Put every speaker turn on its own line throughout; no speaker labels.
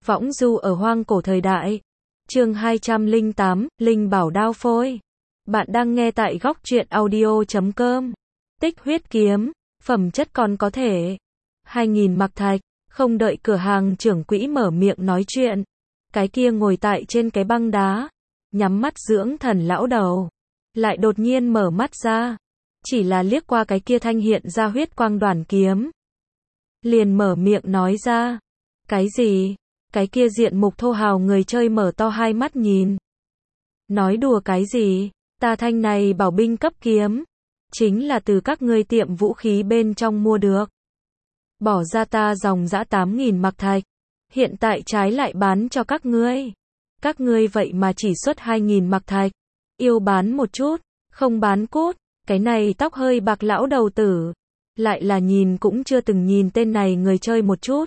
Võng du ở hoang cổ thời đại. Chương 208, Linh bảo đao phôi. Bạn đang nghe tại góc truyện audio.com. Tích huyết kiếm, phẩm chất còn có thể. 2000 mặc thạch, không đợi cửa hàng trưởng quỹ mở miệng nói chuyện. Cái kia ngồi tại trên cái băng đá, nhắm mắt dưỡng thần lão đầu. Lại đột nhiên mở mắt ra. Chỉ là liếc qua cái kia thanh hiện ra huyết quang đoản kiếm. Liền mở miệng nói ra. Cái gì? Cái kia diện mục thô hào người chơi mở to hai mắt nhìn. Nói đùa cái gì? Ta thanh này bảo binh cấp kiếm. Chính là từ các ngươi tiệm vũ khí bên trong mua được. Bỏ ra ta dòng dã 8000 mặc thạch. Hiện tại trái lại bán cho các ngươi. Các ngươi vậy mà chỉ xuất 2000 mặc thạch. Yêu bán một chút, không bán cút. Cái này tóc hơi bạc lão đầu tử. Lại là nhìn cũng chưa từng nhìn tên này người chơi một chút.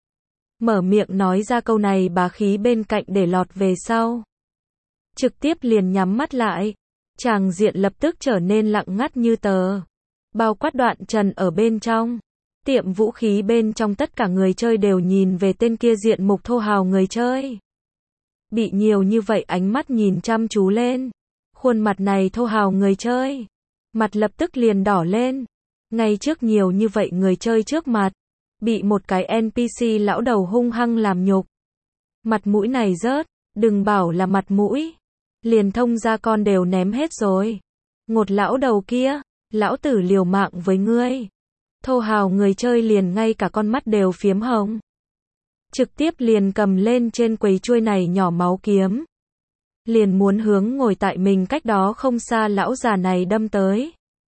Mở miệng nói ra câu này bá khí bên cạnh để lọt về sau. Trực tiếp liền nhắm mắt lại. Tràng diện lập tức trở nên lặng ngắt như tờ. Bao quát Đoạn Trần ở bên trong. Tiệm vũ khí bên trong tất cả người chơi đều nhìn về tên kia diện mục thô hào người chơi. Bị nhiều như vậy ánh mắt nhìn chăm chú lên. Khuôn mặt này thô hào người chơi. Mặt lập tức liền đỏ lên. Ngay trước nhiều như vậy người chơi trước mặt. Bị một cái NPC lão đầu hung hăng làm nhục. Mặt mũi này rớt, đừng bảo là mặt mũi. Liền thông gia con đều ném hết rồi. Ngột lão đầu kia, lão tử liều mạng với ngươi. Thô hào người chơi liền ngay cả con mắt đều phiếm hồng. Trực tiếp liền cầm lên trên quầy chuôi này nhỏ máu kiếm. Liền muốn hướng ngồi tại mình cách đó không xa lão già này đâm tới.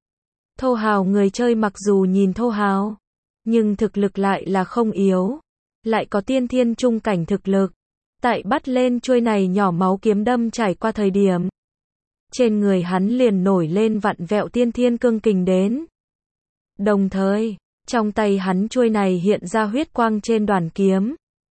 Thô hào người chơi mặc dù nhìn thô hào, nhưng thực lực lại là không yếu. Lại có tiên thiên trung cảnh thực lực. Tại bắt lên chuôi này nhỏ máu kiếm đâm trải qua thời điểm. Trên người hắn liền nổi lên vặn vẹo tiên thiên cương kình đến. Đồng thời, trong tay hắn chuôi này hiện ra huyết quang trên đoàn kiếm.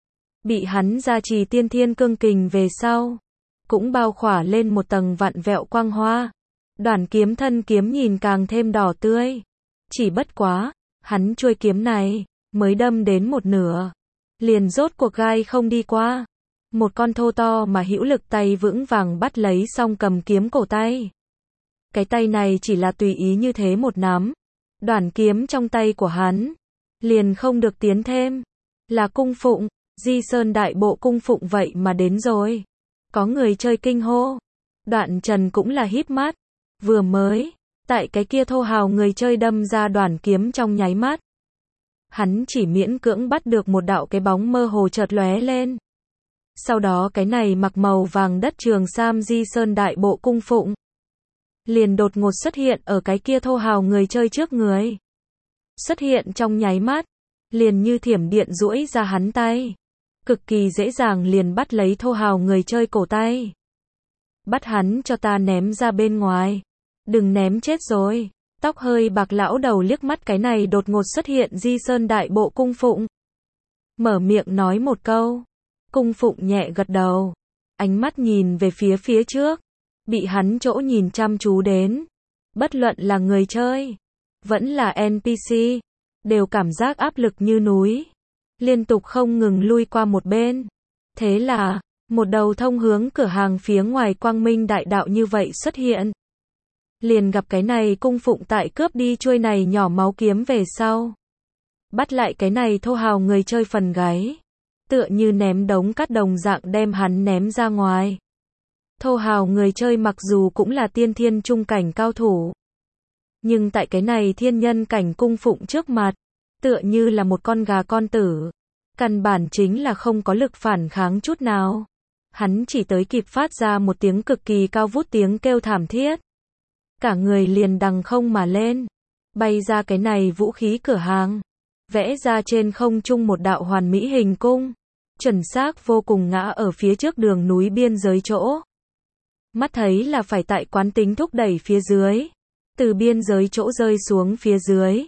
Bị hắn gia trì tiên thiên cương kình về sau. Cũng bao khỏa lên một tầng vặn vẹo quang hoa. Đoàn kiếm thân kiếm nhìn càng thêm đỏ tươi. Chỉ bất quá, hắn chuôi kiếm này, mới đâm đến một nửa. Liền rốt cuộc gai không đi qua. Một con thô to mà hữu lực tay vững vàng bắt lấy xong cầm kiếm cổ tay. Cái tay này chỉ là tùy ý như thế một nắm. Đoàn kiếm trong tay của hắn. Liền không được tiến thêm. Là cung phụng, Di Sơn đại bộ cung phụng vậy mà đến rồi. Có người chơi kinh hô. Đoạn Trần cũng là híp mắt. Vừa mới, tại cái kia thô hào người chơi đâm ra đoàn kiếm trong nháy mắt. Hắn chỉ miễn cưỡng bắt được một đạo cái bóng mơ hồ chợt lóe lên. Sau đó cái này mặc màu vàng đất trường sam Di Sơn đại bộ cung phụng. Liền đột ngột xuất hiện ở cái kia thô hào người chơi trước người. Xuất hiện trong nháy mắt. Liền như thiểm điện duỗi ra hắn tay. Cực kỳ dễ dàng liền bắt lấy thô hào người chơi cổ tay. Bắt hắn cho ta ném ra bên ngoài. Đừng ném chết rồi. Tóc hơi bạc lão đầu liếc mắt cái này đột ngột xuất hiện Di Sơn đại bộ cung phụng. Mở miệng nói một câu. Cung phụng nhẹ gật đầu. Ánh mắt nhìn về phía trước. Bị hắn chỗ nhìn chăm chú đến. Bất luận là người chơi. Vẫn là NPC. Đều cảm giác áp lực như núi. Liên tục không ngừng lui qua một bên. Thế là, một đầu thông hướng cửa hàng phía ngoài quang minh đại đạo như vậy xuất hiện. Liền gặp cái này cung phụng tại cướp đi chuôi này nhỏ máu kiếm về sau. Bắt lại cái này thô hào người chơi phần gáy. Tựa như ném đống cát đồng dạng đem hắn ném ra ngoài. Thô hào người chơi mặc dù cũng là tiên thiên trung cảnh cao thủ. Nhưng tại cái này thiên nhân cảnh cung phụng trước mặt. Tựa như là một con gà con tử. Căn bản chính là không có lực phản kháng chút nào. Hắn chỉ tới kịp phát ra một tiếng cực kỳ cao vút tiếng kêu thảm thiết. Cả người liền đằng không mà lên. Bay ra cái này vũ khí cửa hàng. Vẽ ra trên không trung một đạo hoàn mỹ hình cung. Chuẩn xác vô cùng ngã ở phía trước đường núi biên giới chỗ. Mắt thấy là phải tại quán tính thúc đẩy phía dưới. Từ biên giới chỗ rơi xuống phía dưới.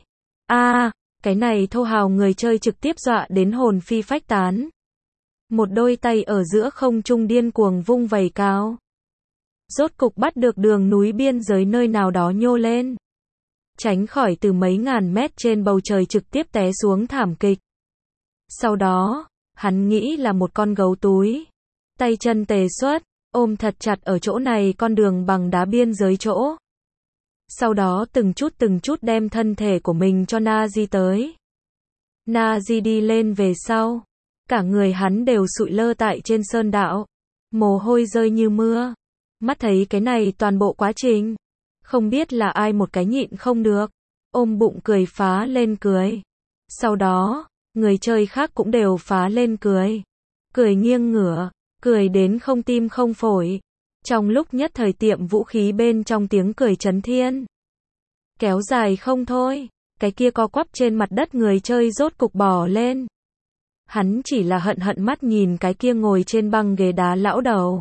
Cái này thô hào người chơi trực tiếp dọa đến hồn phi phách tán. Một đôi tay ở giữa không trung điên cuồng vung vẩy cao. Rốt cục bắt được đường núi biên giới nơi nào đó nhô lên. Tránh khỏi từ mấy ngàn mét trên bầu trời trực tiếp té xuống thảm kịch. Sau đó, hắn nghĩ là một con gấu túi. Tay chân tề xuất, ôm thật chặt ở chỗ này con đường bằng đá biên giới chỗ. Sau đó từng chút đem thân thể của mình cho Nazi tới. Nazi đi lên về sau. Cả người hắn đều sụi lơ tại trên sơn đạo. Mồ hôi rơi như mưa. Mắt thấy cái này toàn bộ quá trình. Không biết là ai một cái nhịn không được. Ôm bụng cười phá lên cười. Sau đó, người chơi khác cũng đều phá lên cười. Cười nghiêng ngửa. Cười đến không tim không phổi. Trong lúc nhất thời tiệm vũ khí bên trong tiếng cười chấn thiên. Kéo dài không thôi. Cái kia co quắp trên mặt đất người chơi rốt cục bò lên. Hắn chỉ là hận mắt nhìn cái kia ngồi trên băng ghế đá lão đầu.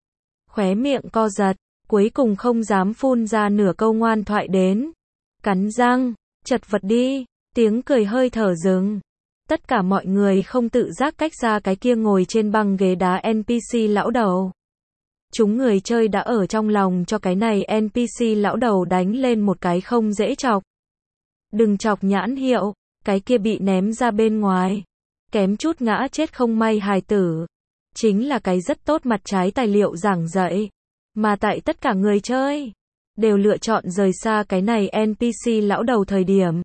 Khóe miệng co giật, cuối cùng không dám phun ra nửa câu ngoan thoại đến. Cắn răng, chật vật đi, tiếng cười hơi thở dừng. Tất cả mọi người không tự giác cách ra cái kia ngồi trên băng ghế đá NPC lão đầu. Chúng người chơi đã ở trong lòng cho cái này NPC lão đầu đánh lên một cái không dễ chọc. Đừng chọc nhãn hiệu, cái kia bị ném ra bên ngoài. Kém chút ngã chết không may hài tử. Chính là cái rất tốt mặt trái tài liệu giảng dạy. Mà tại tất cả người chơi, đều lựa chọn rời xa cái này NPC lão đầu thời điểm.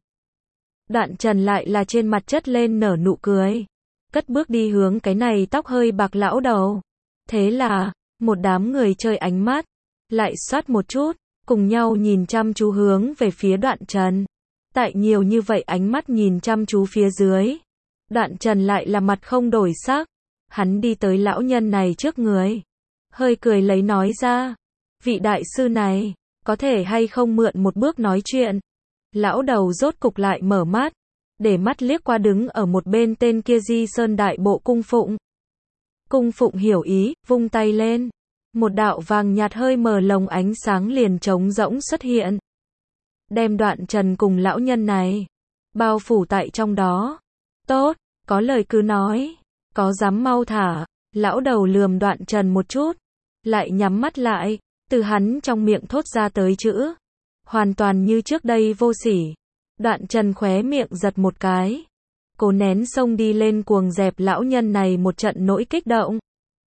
Đoạn Trần lại là trên mặt chất lên nở nụ cười. Cất bước đi hướng cái này tóc hơi bạc lão đầu. Thế là, một đám người chơi ánh mắt, lại xoát một chút, cùng nhau nhìn chăm chú hướng về phía Đoạn Trần. Tại nhiều như vậy ánh mắt nhìn chăm chú phía dưới. Đoạn Trần lại là mặt không đổi sắc. Hắn đi tới lão nhân này trước người. Hơi cười lấy nói ra. Vị đại sư này, có thể hay không mượn một bước nói chuyện. Lão đầu rốt cục lại mở mắt. Để mắt liếc qua đứng ở một bên tên kia Di Sơn Đại Bộ Cung Phụng. Cung Phụng hiểu ý, vung tay lên. Một đạo vàng nhạt hơi mờ lồng ánh sáng liền trống rỗng xuất hiện. Đem Đoạn Trần cùng lão nhân này bao phủ tại trong đó. Tốt, có lời cứ nói. Có dám mau thả. Lão đầu lườm Đoạn Trần một chút. Lại nhắm mắt lại. Từ hắn trong miệng thốt ra tới chữ. Hoàn toàn như trước đây vô sỉ. Đoạn Trần khóe miệng giật một cái. Cố nén xông đi lên cuồng dẹp lão nhân này một trận nỗi kích động.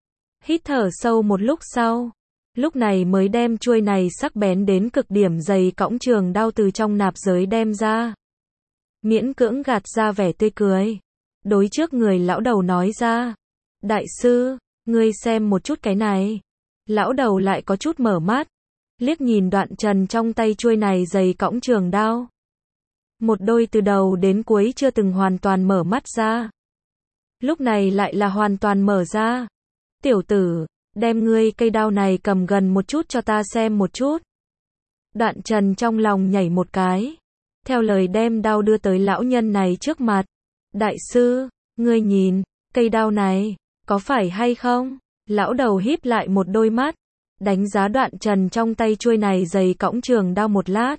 Hít thở sâu một lúc sau. Lúc này mới đem chuôi này sắc bén đến cực điểm dày cõng trường đao từ trong nạp giới đem ra. Miễn cưỡng gạt ra vẻ tươi cười. Đối trước người lão đầu nói ra. Đại sư, ngươi xem một chút cái này. Lão đầu lại có chút mở mắt. Liếc nhìn Đoạn Trần trong tay chuôi này dày cõng trường đao. Một đôi từ đầu đến cuối chưa từng hoàn toàn mở mắt ra. Lúc này lại là hoàn toàn mở ra. Tiểu tử, đem ngươi cây đao này cầm gần một chút cho ta xem một chút. Đoạn Trần trong lòng nhảy một cái. Theo lời đem đao đưa tới lão nhân này trước mặt. Đại sư, ngươi nhìn, cây đao này, có phải hay không? Lão đầu híp lại một đôi mắt. Đánh giá Đoạn Trần trong tay chuôi này dày cõng trường đao một lát.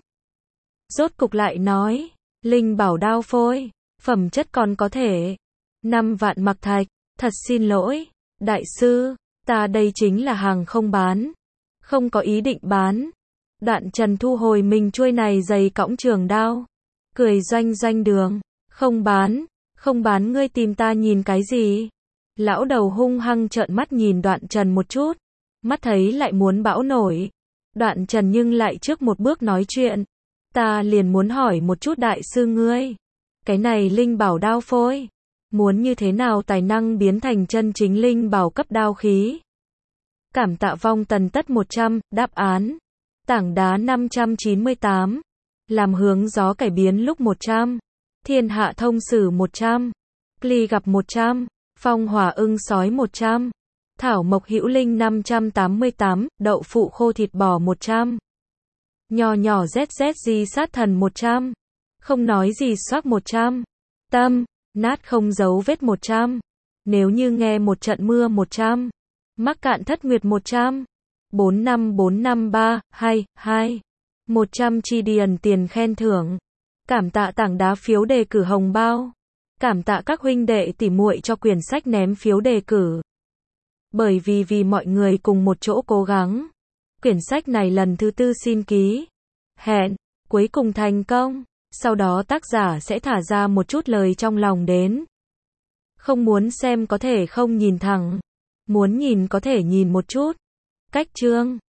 Rốt cục lại nói, linh bảo đao phôi, phẩm chất còn có thể. 5 vạn mặc thạch, thật xin lỗi, đại sư, ta đây chính là hàng không bán. Không có ý định bán. Đoạn Trần thu hồi mình chuôi này dày cõng trường đao. Cười doanh doanh đường, không bán ngươi tìm ta nhìn cái gì? Lão đầu hung hăng trợn mắt nhìn Đoạn Trần một chút. Mắt thấy lại muốn bão nổi. Đoạn Trần nhưng lại trước một bước nói chuyện. Ta liền muốn hỏi một chút đại sư ngươi. Cái này linh bảo đao phôi. Muốn như thế nào tài năng biến thành chân chính linh bảo cấp đao khí? Cảm tạ vong tần tất 100, đáp án. Tảng đá 598. Làm hướng gió cải biến lúc 100. Thiên hạ thông sử 100. Cly gặp 100. Phong hỏa ưng sói 100. Thảo mộc hữu linh 588, đậu phụ khô thịt bò 100. Nho nhỏ ZZ di sát thần 100. Không nói gì xoác 100. Tâm, nát không dấu vết 100. Nếu như nghe một trận mưa 100. Mắc cạn thất nguyệt 100. 45453222. 100 chi điền tiền khen thưởng. Cảm tạ tảng đá phiếu đề cử hồng bao. Cảm tạ các huynh đệ tỉ muội cho quyển sách ném phiếu đề cử. Bởi vì mọi người cùng một chỗ cố gắng. Quyển sách này lần thứ 4 xin ký. Hẹn, cuối cùng thành công. Sau đó tác giả sẽ thả ra một chút lời trong lòng đến. Không muốn xem có thể không nhìn thẳng. Muốn nhìn có thể nhìn một chút. Cách chương